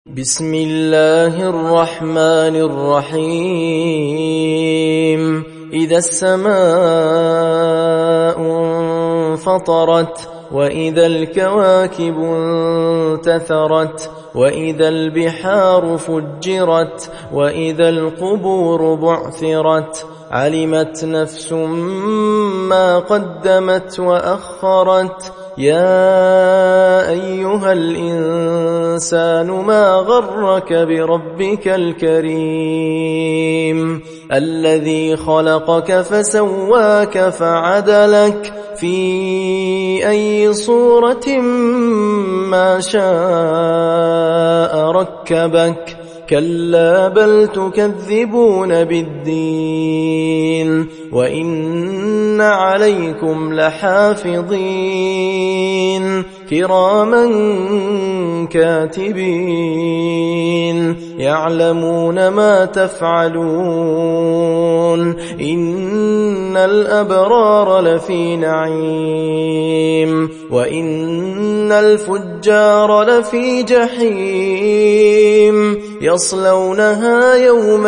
بسم الله الرحمن الرحيم إذا السماء انفطرت وإذا الكواكب انتثرت وإذا البحار فجرت وإذا القبور بعثرت علمت نفس ما قدمت وأخرت يا أيها الإنسان ما غرك بربك الكريم الذي خلقك فسواك فعدلك في أي صورة ما شاء ركبك كلا بل تكذبون بالدين وإن عليكم لحافظين كراما كاتبين يعلمون ما تفعلون إن الأبرار لفي نعيم وإن الفجار لفي جحيم يصلونها يوم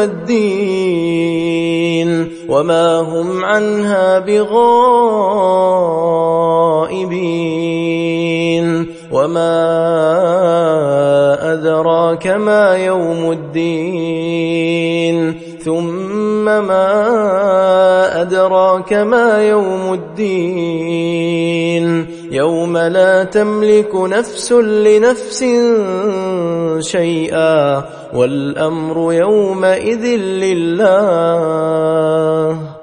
الدين وما هم عنها بغائبين وما أدراك ما يوم الدين ثم ما أدراك ما يوم الدين يوم لا تملك نفس لنفس شيئا والأمر يومئذ لله